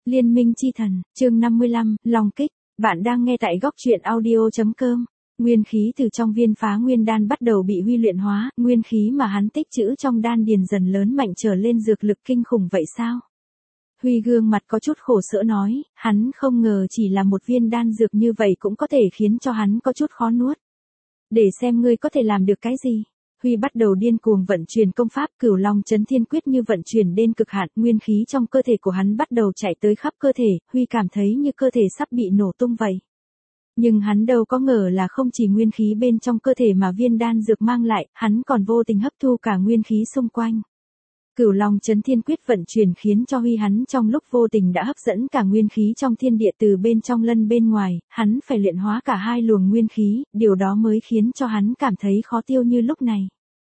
Liên minh chi thần, chương 55, Long kích. Bạn đang nghe tại góc truyện audio.com. Nguyên khí từ trong viên phá nguyên đan bắt đầu bị Huy luyện hóa, nguyên khí mà hắn tích trữ trong đan điền dần lớn mạnh trở lên dược lực kinh khủng vậy sao? Huy gương mặt có chút khổ sở nói, hắn không ngờ chỉ là một viên đan dược như vậy cũng có thể khiến cho hắn có chút khó nuốt. Để xem ngươi có thể làm được cái gì. Huy bắt đầu điên cuồng vận chuyển công pháp Cửu Long Chấn Thiên Quyết như vận chuyển đến cực hạn, nguyên khí trong cơ thể của hắn bắt đầu chạy tới khắp cơ thể, Huy cảm thấy như cơ thể sắp bị nổ tung vậy. Nhưng hắn đâu có ngờ là không chỉ nguyên khí bên trong cơ thể mà viên đan dược mang lại, hắn còn vô tình hấp thu cả nguyên khí xung quanh. Cửu Long Chấn Thiên Quyết vận chuyển khiến cho Huy hắn trong lúc vô tình đã hấp dẫn cả nguyên khí trong thiên địa từ bên trong lẫn bên ngoài, hắn phải luyện hóa cả hai luồng nguyên khí, điều đó mới khiến cho hắn cảm thấy khó tiêu như lúc này.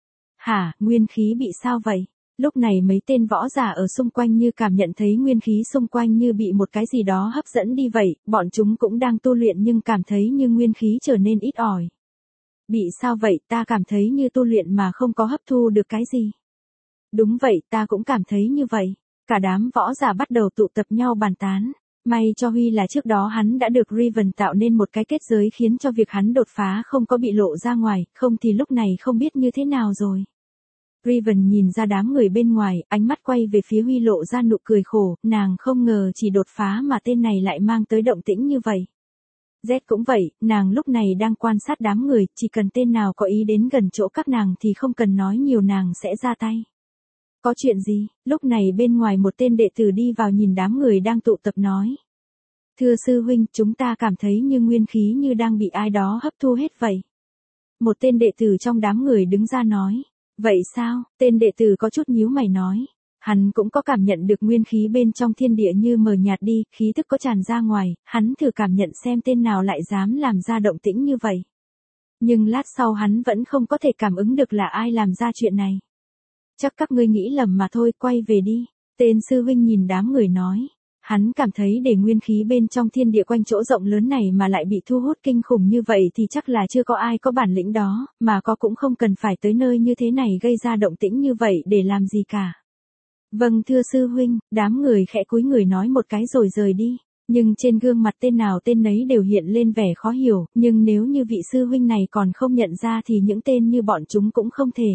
Hả, nguyên khí bị sao vậy? Lúc này mấy tên võ giả ở xung quanh như cảm nhận thấy nguyên khí xung quanh như bị một cái gì đó hấp dẫn đi vậy, bọn chúng cũng đang tu luyện nhưng cảm thấy như nguyên khí trở nên ít ỏi. Bị sao vậy, ta cảm thấy như tu luyện mà không có hấp thu được cái gì. Đúng vậy, ta cũng cảm thấy như vậy. Cả đám võ giả bắt đầu tụ tập nhau bàn tán. May cho Huy là trước đó hắn đã được Riven tạo nên một cái kết giới khiến cho việc hắn đột phá không có bị lộ ra ngoài, không thì lúc này không biết như thế nào rồi. Riven nhìn ra đám người bên ngoài, ánh mắt quay về phía Huy lộ ra nụ cười khổ, nàng không ngờ chỉ đột phá mà tên này lại mang tới động tĩnh như vậy. Z cũng vậy, nàng lúc này đang quan sát đám người, chỉ cần tên nào có ý đến gần chỗ các nàng thì không cần nói nhiều nàng sẽ ra tay. Có chuyện gì? Lúc này bên ngoài một tên đệ tử đi vào nhìn đám người đang tụ tập nói. Thưa sư huynh, chúng ta cảm thấy như nguyên khí như đang bị ai đó hấp thu hết vậy. Một tên đệ tử trong đám người đứng ra nói. Vậy sao? Tên đệ tử có chút nhíu mày nói. Hắn cũng có cảm nhận được nguyên khí bên trong thiên địa như mờ nhạt đi, khí thức có tràn ra ngoài, hắn thử cảm nhận xem tên nào lại dám làm ra động tĩnh như vậy. Nhưng lát sau hắn vẫn không có thể cảm ứng được là ai làm ra chuyện này. Chắc các ngươi nghĩ lầm mà thôi, quay về đi. Tên sư huynh nhìn đám người nói. Hắn cảm thấy để nguyên khí bên trong thiên địa quanh chỗ rộng lớn này mà lại bị thu hút kinh khủng như vậy thì chắc là chưa có ai có bản lĩnh đó, mà có cũng không cần phải tới nơi như thế này gây ra động tĩnh như vậy để làm gì cả. Vâng thưa sư huynh, đám người khẽ cúi người nói một cái rồi rời đi. Nhưng trên gương mặt tên nào tên nấy đều hiện lên vẻ khó hiểu, nhưng nếu như vị sư huynh này còn không nhận ra thì những tên như bọn chúng cũng không thể.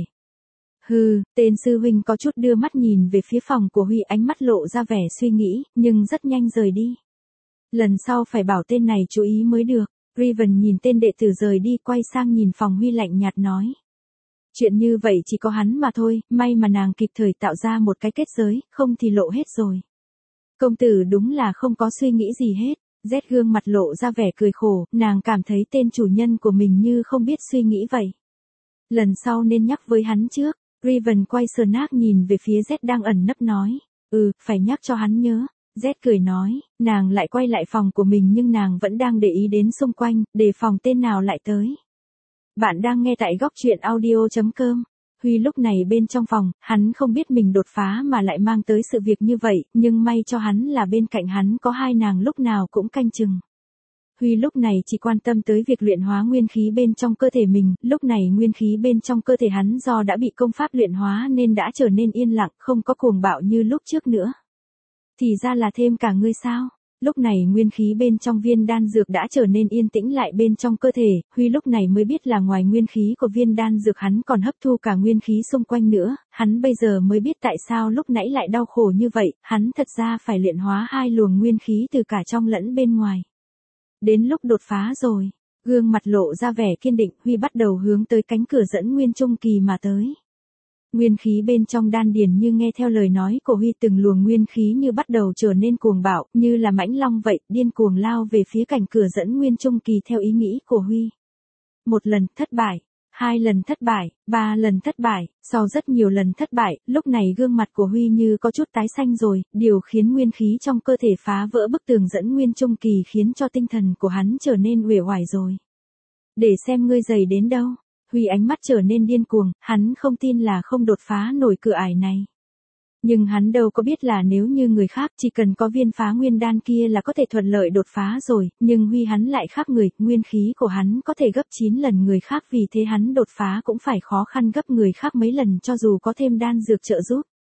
Hừ, tên sư huynh có chút đưa mắt nhìn về phía phòng của Huy, ánh mắt lộ ra vẻ suy nghĩ, nhưng rất nhanh rời đi. Lần sau phải bảo tên này chú ý mới được. Riven nhìn tên đệ tử rời đi quay sang nhìn phòng Huy lạnh nhạt nói. Chuyện như vậy chỉ có hắn mà thôi, may mà nàng kịp thời tạo ra một cái kết giới, không thì lộ hết rồi. Công tử đúng là không có suy nghĩ gì hết. Z gương mặt lộ ra vẻ cười khổ, nàng cảm thấy tên chủ nhân của mình như không biết suy nghĩ vậy. Lần sau nên nhắc với hắn trước. Riven quay sờ nát nhìn về phía Z đang ẩn nấp nói. Phải nhắc cho hắn nhớ. Z cười nói, nàng lại quay lại phòng của mình nhưng nàng vẫn đang để ý đến xung quanh, đề phòng tên nào lại tới. Bạn đang nghe tại góc truyện audio.com. Huy lúc này bên trong phòng, hắn không biết mình đột phá mà lại mang tới sự việc như vậy, nhưng may cho hắn là bên cạnh hắn có hai nàng lúc nào cũng canh chừng. Huy lúc này chỉ quan tâm tới việc luyện hóa nguyên khí bên trong cơ thể mình, lúc này nguyên khí bên trong cơ thể hắn do đã bị công pháp luyện hóa nên đã trở nên yên lặng, không có cuồng bạo như lúc trước nữa. Thì ra là thêm cả ngươi sao? Lúc này nguyên khí bên trong viên đan dược đã trở nên yên tĩnh lại bên trong cơ thể, Huy lúc này mới biết là ngoài nguyên khí của viên đan dược hắn còn hấp thu cả nguyên khí xung quanh nữa, hắn bây giờ mới biết tại sao lúc nãy lại đau khổ như vậy, hắn thật ra phải luyện hóa hai luồng nguyên khí từ cả trong lẫn bên ngoài. Đến lúc đột phá rồi, gương mặt lộ ra vẻ kiên định, Huy bắt đầu hướng tới cánh cửa dẫn nguyên trung kỳ mà tới. Nguyên khí bên trong đan điền như nghe theo lời nói của Huy, từng luồng nguyên khí như bắt đầu trở nên cuồng bạo, như là mãnh long vậy, điên cuồng lao về phía cánh cửa dẫn nguyên trung kỳ theo ý nghĩ của Huy. Một lần thất bại, hai lần thất bại, ba lần thất bại, sau rất nhiều lần thất bại, lúc này gương mặt của Huy như có chút tái xanh rồi, điều khiến nguyên khí trong cơ thể phá vỡ bức tường dẫn nguyên trung kỳ khiến cho tinh thần của hắn trở nên uể oải rồi. Để xem ngươi dày đến đâu. Huy ánh mắt trở nên điên cuồng, hắn không tin là không đột phá nổi cửa ải này. Nhưng hắn đâu có biết là nếu như người khác chỉ cần có viên phá nguyên đan kia là có thể thuận lợi đột phá rồi, nhưng Huy hắn lại khác người, nguyên khí của hắn có thể gấp 9 lần người khác, vì thế hắn đột phá cũng phải khó khăn gấp người khác mấy lần cho dù có thêm đan dược trợ giúp.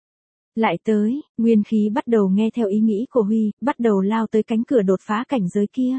Lại tới, nguyên khí bắt đầu nghe theo ý nghĩ của Huy, bắt đầu lao tới cánh cửa đột phá cảnh giới kia.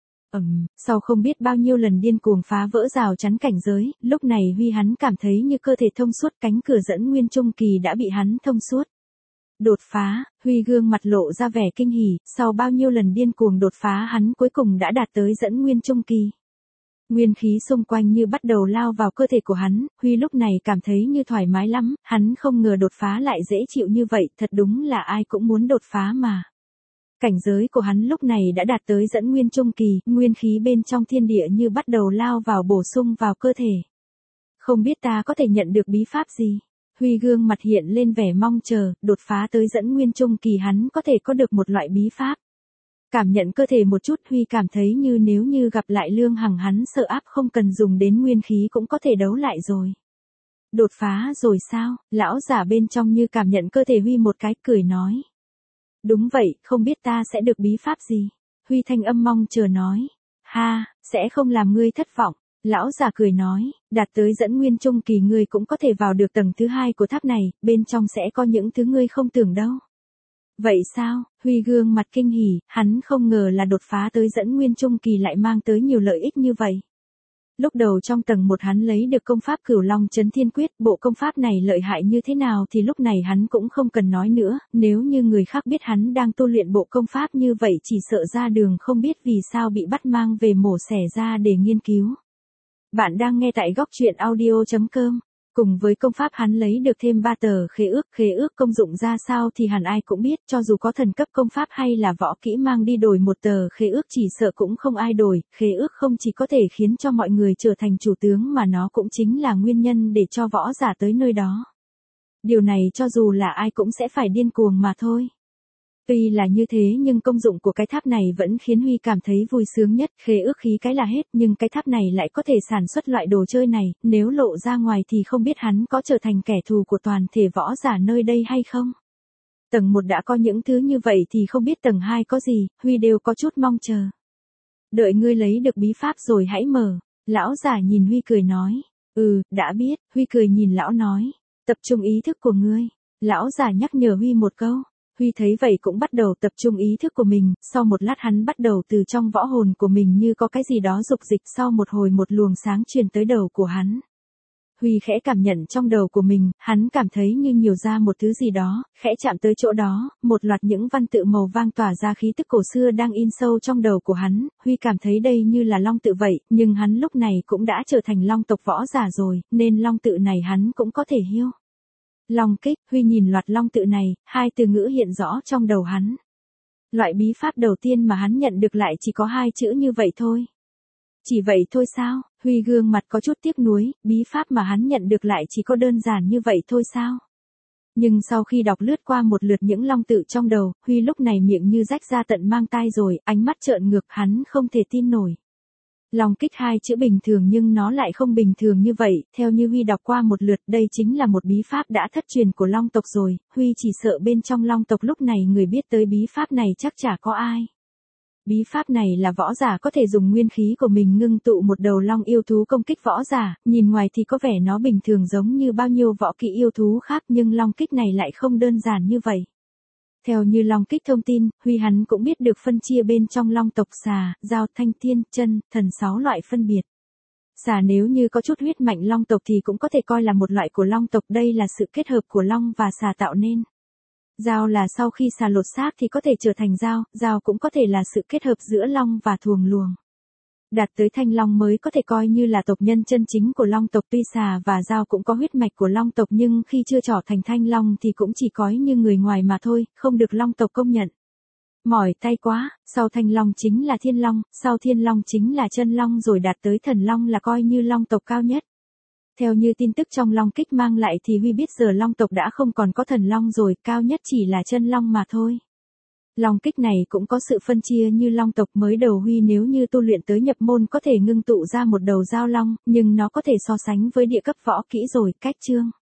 Sau không biết bao nhiêu lần điên cuồng phá vỡ rào chắn cảnh giới, lúc này Huy hắn cảm thấy như cơ thể thông suốt, cánh cửa dẫn nguyên trung kỳ đã bị hắn thông suốt. Đột phá, Huy gương mặt lộ ra vẻ kinh hỉ, sau bao nhiêu lần điên cuồng đột phá hắn cuối cùng đã đạt tới dẫn nguyên trung kỳ. Nguyên khí xung quanh như bắt đầu lao vào cơ thể của hắn, Huy lúc này cảm thấy như thoải mái lắm, hắn không ngờ đột phá lại dễ chịu như vậy, thật đúng là ai cũng muốn đột phá mà. Cảnh giới của hắn lúc này đã đạt tới dẫn nguyên trung kỳ, nguyên khí bên trong thiên địa như bắt đầu lao vào bổ sung vào cơ thể. Không biết ta có thể nhận được bí pháp gì? Huy gương mặt hiện lên vẻ mong chờ, đột phá tới dẫn nguyên trung kỳ hắn có thể có được một loại bí pháp. Cảm nhận cơ thể một chút, Huy cảm thấy như nếu như gặp lại Lương Hằng hắn sợ áp không cần dùng đến nguyên khí cũng có thể đấu lại rồi. Đột phá rồi sao? Lão giả bên trong như cảm nhận cơ thể Huy một cái, cười nói. Đúng vậy, không biết ta sẽ được bí pháp gì? Huy thanh âm mong chờ nói. Ha, sẽ không làm ngươi thất vọng. Lão già cười nói, đạt tới dẫn nguyên trung kỳ ngươi cũng có thể vào được tầng thứ 2 của tháp này, bên trong sẽ có những thứ ngươi không tưởng đâu. Vậy sao? Huy gương mặt kinh hỉ, hắn không ngờ là đột phá tới dẫn nguyên trung kỳ lại mang tới nhiều lợi ích như vậy. Lúc đầu trong tầng 1 hắn lấy được công pháp Cửu Long Chấn Thiên Quyết, bộ công pháp này lợi hại như thế nào thì lúc này hắn cũng không cần nói nữa, nếu như người khác biết hắn đang tu luyện bộ công pháp như vậy chỉ sợ ra đường không biết vì sao bị bắt mang về mổ xẻ ra để nghiên cứu. Bạn đang nghe tại góc truyện audio.com. Cùng với công pháp hắn lấy được thêm 3 tờ khế ước công dụng ra sao thì hẳn ai cũng biết, cho dù có thần cấp công pháp hay là võ kỹ mang đi đổi một tờ khế ước chỉ sợ cũng không ai đổi, khế ước không chỉ có thể khiến cho mọi người trở thành chủ tướng mà nó cũng chính là nguyên nhân để cho võ giả tới nơi đó. Điều này cho dù là ai cũng sẽ phải điên cuồng mà thôi. Tuy là như thế nhưng công dụng của cái tháp này vẫn khiến Huy cảm thấy vui sướng nhất, khế ước khí cái là hết nhưng cái tháp này lại có thể sản xuất loại đồ chơi này, nếu lộ ra ngoài thì không biết hắn có trở thành kẻ thù của toàn thể võ giả nơi đây hay không. Tầng 1 đã có những thứ như vậy thì không biết tầng 2 có gì, Huy đều có chút mong chờ. Đợi ngươi lấy được bí pháp rồi hãy mở, lão giả nhìn Huy cười nói, đã biết, Huy cười nhìn lão nói, tập trung ý thức của ngươi, lão giả nhắc nhở Huy một câu. Huy thấy vậy cũng bắt đầu tập trung ý thức của mình, sau một lát hắn bắt đầu từ trong võ hồn của mình như có cái gì đó dục dịch, sau một hồi một luồng sáng truyền tới đầu của hắn. Huy khẽ cảm nhận trong đầu của mình, hắn cảm thấy như nhiều ra một thứ gì đó, khẽ chạm tới chỗ đó, một loạt những văn tự màu vàng tỏa ra khí tức cổ xưa đang in sâu trong đầu của hắn, Huy cảm thấy đây như là long tự vậy, nhưng hắn lúc này cũng đã trở thành long tộc võ giả rồi, nên long tự này hắn cũng có thể hiểu. Long kích, Huy nhìn loạt long tự này, 2 từ ngữ hiện rõ trong đầu hắn. Loại bí pháp đầu tiên mà hắn nhận được lại chỉ có 2 chữ như vậy thôi. Chỉ vậy thôi sao? Huy gương mặt có chút tiếc nuối, bí pháp mà hắn nhận được lại chỉ có đơn giản như vậy thôi sao? Nhưng sau khi đọc lướt qua một lượt những long tự trong đầu, Huy lúc này miệng như rách ra tận mang tai rồi, ánh mắt trợn ngược, hắn không thể tin nổi. Long kích 2 chữ bình thường nhưng nó lại không bình thường như vậy, theo như Huy đọc qua một lượt đây chính là một bí pháp đã thất truyền của long tộc rồi, Huy chỉ sợ bên trong long tộc lúc này người biết tới bí pháp này chắc chả có ai. Bí pháp này là võ giả có thể dùng nguyên khí của mình ngưng tụ một đầu long yêu thú công kích võ giả, nhìn ngoài thì có vẻ nó bình thường giống như bao nhiêu võ kỹ yêu thú khác nhưng long kích này lại không đơn giản như vậy. Theo như long kích thông tin, Huy hắn cũng biết được phân chia bên trong long tộc xà, dao, thanh thiên, chân, thần 6 loại phân biệt. Xà nếu như có chút huyết mạch long tộc thì cũng có thể coi là một loại của long tộc, đây là sự kết hợp của long và xà tạo nên. Dao là sau khi xà lột xác thì có thể trở thành dao, dao cũng có thể là sự kết hợp giữa long và thuồng luồng. Đạt tới thanh long mới có thể coi như là tộc nhân chân chính của long tộc, tuy xà và dao cũng có huyết mạch của long tộc nhưng khi chưa trở thành thanh long thì cũng chỉ coi như người ngoài mà thôi, không được long tộc công nhận. Mỏi tay quá, sau thanh long chính là thiên long, sau thiên long chính là chân long rồi đạt tới thần long là coi như long tộc cao nhất. Theo như tin tức trong long kích mang lại thì Huy biết giờ long tộc đã không còn có thần long rồi, cao nhất chỉ là chân long mà thôi. Long kích này cũng có sự phân chia như long tộc, mới đầu Huy nếu như tu luyện tới nhập môn có thể ngưng tụ ra một đầu giao long, nhưng nó có thể so sánh với địa cấp võ kỹ rồi, cách chương.